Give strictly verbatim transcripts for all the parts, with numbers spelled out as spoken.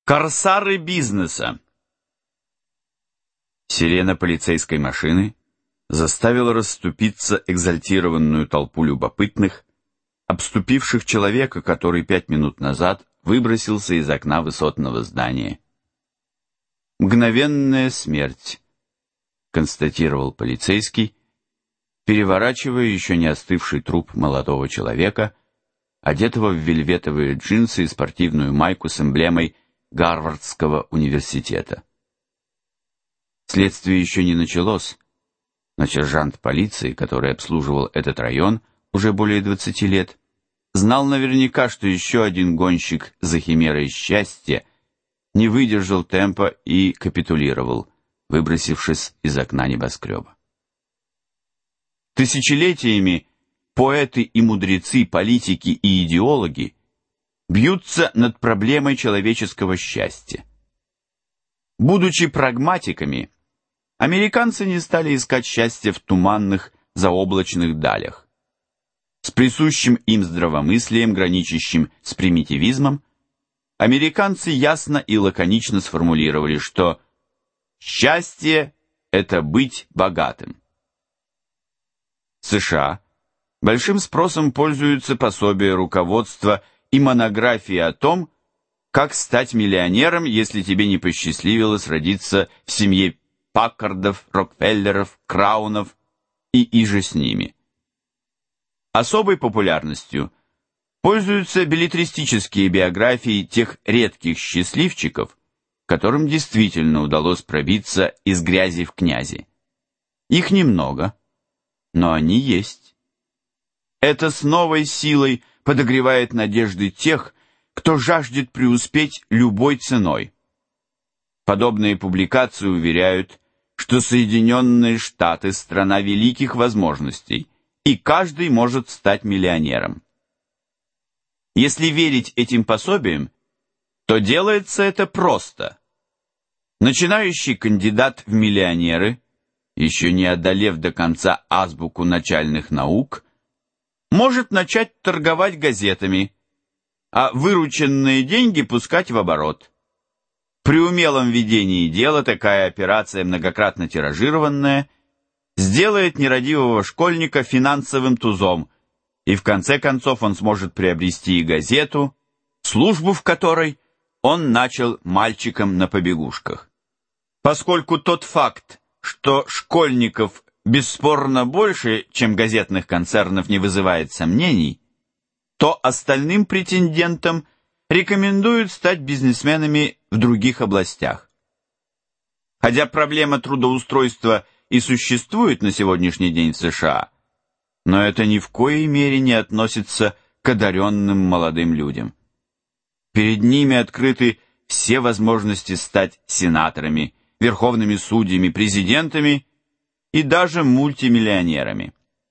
Корсары бизнеса. Сирена полицейской машины заставила расступиться экзальтированную толпу любопытных, обступивших человека, который пять минут назад выбросился из окна высотного здания. «Мгновенная смерть», — констатировал полицейский, переворачивая еще не остывший труп молодого человека, одетого в вельветовые джинсы и спортивную майку с эмблемой Гарвардского университета. Следствие еще не началось, но сержант полиции, который обслуживал этот район уже более двадцати лет, знал наверняка, что еще один гонщик за химерой счастья не выдержал темпа и капитулировал, выбросившись из окна небоскреба. Тысячелетиями поэты и мудрецы, политики и идеологи бьются над проблемой человеческого счастья. Будучи прагматиками, американцы не стали искать счастья в туманных, заоблачных далях. С присущим им здравомыслием, граничащим с примитивизмом, американцы ясно и лаконично сформулировали, что счастье – это быть богатым. В США большим спросом пользуются пособия руководства и монографии о том, как стать миллионером, если тебе не посчастливилось родиться в семье Паккардов, Рокфеллеров, Краунов и иже с ними. Особой популярностью пользуются беллетристические биографии тех редких счастливчиков, которым действительно удалось пробиться из грязи в князи. Их немного, но они есть. Это с новой силой подогревает надежды тех, кто жаждет преуспеть любой ценой. Подобные публикации уверяют, что Соединенные Штаты – страна великих возможностей, и каждый может стать миллионером. Если верить этим пособиям, то делается это просто. Начинающий кандидат в миллионеры, еще не одолев до конца азбуку начальных наук, может начать торговать газетами, а вырученные деньги пускать в оборот. При умелом ведении дела такая операция, многократно тиражированная, сделает нерадивого школьника финансовым тузом, и в конце концов он сможет приобрести и газету, службу в которой он начал мальчиком на побегушках. Поскольку тот факт, что школьников бесспорно больше, чем газетных концернов, не вызывает сомнений, то остальным претендентам рекомендуют стать бизнесменами в других областях. Хотя проблема трудоустройства и существует на сегодняшний день в США, но это ни в коей мере не относится к одаренным молодым людям. Перед ними открыты все возможности стать сенаторами, верховными судьями, президентами и даже мультимиллионерами.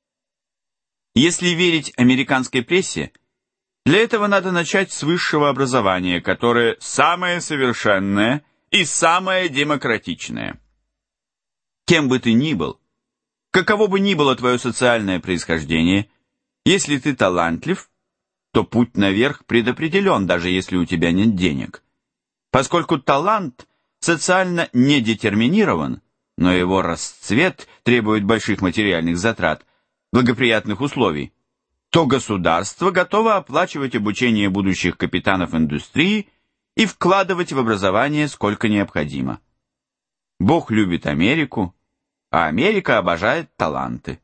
Если верить американской прессе, для этого надо начать с высшего образования, которое самое совершенное и самое демократичное. Кем бы ты ни был, каково бы ни было твое социальное происхождение, если ты талантлив, то путь наверх предопределен, даже если у тебя нет денег. Поскольку талант социально не детерминирован, но его расцвет требует больших материальных затрат, благоприятных условий, то государство готово оплачивать обучение будущих капитанов индустрии и вкладывать в образование сколько необходимо. Бог любит Америку, а Америка обожает таланты.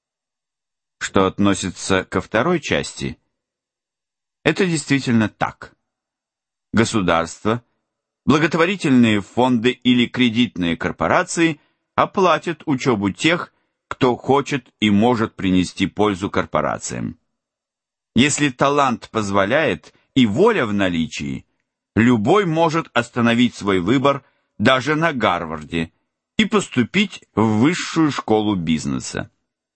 Что относится ко второй части, это действительно так. Государство, благотворительные фонды или кредитные корпорации оплатят учебу тех, кто хочет и может принести пользу корпорациям. Если талант позволяет и воля в наличии, любой может остановить свой выбор даже на Гарварде и поступить в высшую школу бизнеса.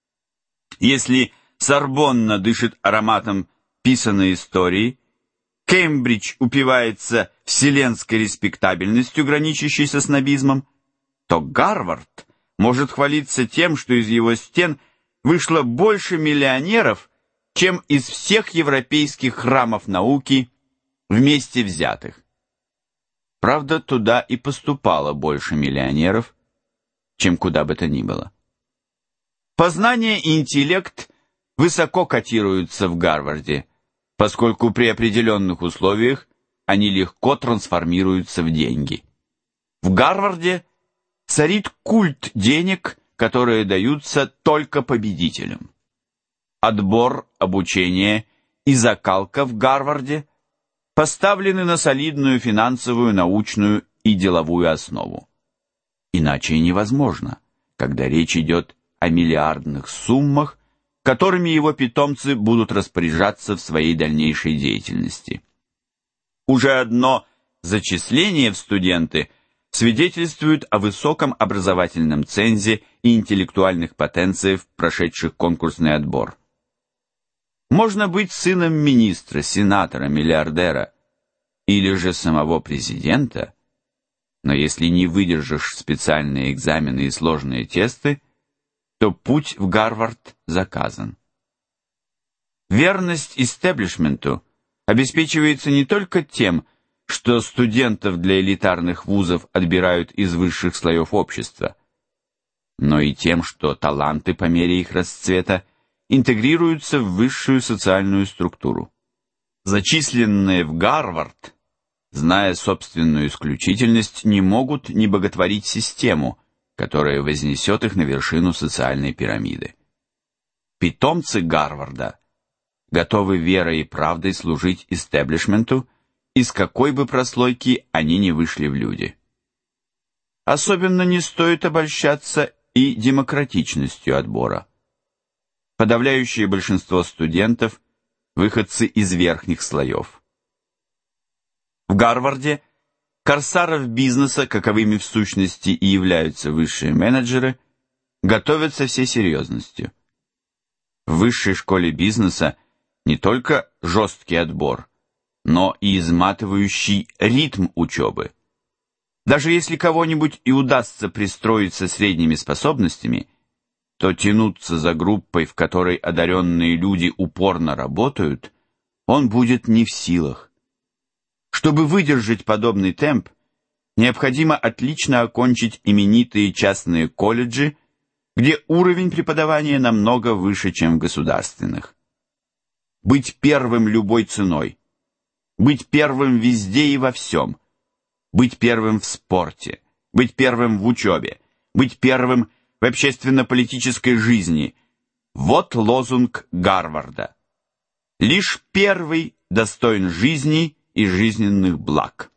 Если Сорбонна дышит ароматом писаной истории, Кембридж упивается вселенской респектабельностью, граничащей со снобизмом, то Гарвард может хвалиться тем, что из его стен вышло больше миллионеров, чем из всех европейских храмов науки вместе взятых. Правда, туда и поступало больше миллионеров, чем куда бы то ни было. Познание и интеллект высоко котируются в Гарварде, поскольку при определенных условиях они легко трансформируются в деньги. В Гарварде царит культ денег, которые даются только победителям. Отбор, обучение и закалка в Гарварде поставлены на солидную финансовую, научную и деловую основу. Иначе невозможно, когда речь идет о миллиардных суммах, которыми его питомцы будут распоряжаться в своей дальнейшей деятельности. Уже одно зачисление в студенты свидетельствует о высоком образовательном цензе и интеллектуальных потенциях, прошедших конкурсный отбор. Можно быть сыном министра, сенатора, миллиардера или же самого президента, но если не выдержишь специальные экзамены и сложные тесты, то путь в Гарвард заказан. Верность истеблишменту обеспечивается не только тем, что студентов для элитарных вузов отбирают из высших слоев общества, но и тем, что таланты по мере их расцвета интегрируются в высшую социальную структуру. Зачисленные в Гарвард, зная собственную исключительность, не могут не боготворить систему, которая вознесет их на вершину социальной пирамиды. Питомцы Гарварда готовы верой и правдой служить истеблишменту, из какой бы прослойки они ни вышли в люди. Особенно не стоит обольщаться и демократичностью отбора. Подавляющее большинство студентов – выходцы из верхних слоев. В Гарварде корсаров бизнеса, каковыми в сущности и являются высшие менеджеры, готовят со всей серьезностью. В высшей школе бизнеса не только жесткий отбор, но и изматывающий ритм учебы. Даже если кого-нибудь и удастся пристроить со средними способностями, то тянуться за группой, в которой одаренные люди упорно работают, он будет не в силах. Чтобы выдержать подобный темп, необходимо отлично окончить именитые частные колледжи, где уровень преподавания намного выше, чем в государственных. Быть первым любой ценой, быть первым везде и во всем, быть первым в спорте, быть первым в учебе, быть первым в общественно-политической жизни – вот лозунг Гарварда. Лишь первый достоин жизни и жизненных благ.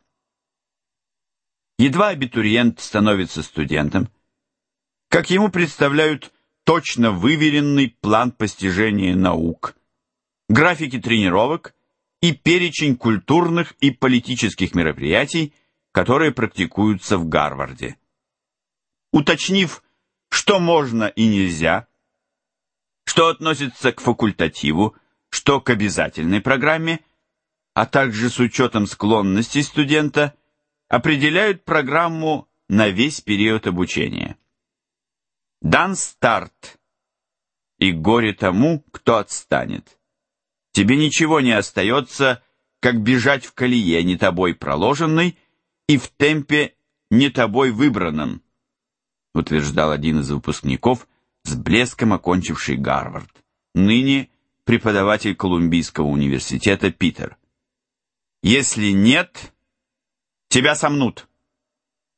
Едва абитуриент становится студентом, как ему представляют точно выверенный план постижения наук, графики тренировок и перечень культурных и политических мероприятий, которые практикуются в Гарварде. Уточнив, что можно и нельзя, что относится к факультативу, что к обязательной программе, а также с учетом склонностей студента, определяют программу на весь период обучения. Дан старт, и горе тому, кто отстанет. Тебе ничего не остается, как бежать в колее, не тобой проложенной, и в темпе, не тобой выбранном, утверждал один из выпускников, с блеском окончивший Гарвард, ныне преподаватель Колумбийского университета Питер. Если нет, тебя сомнут.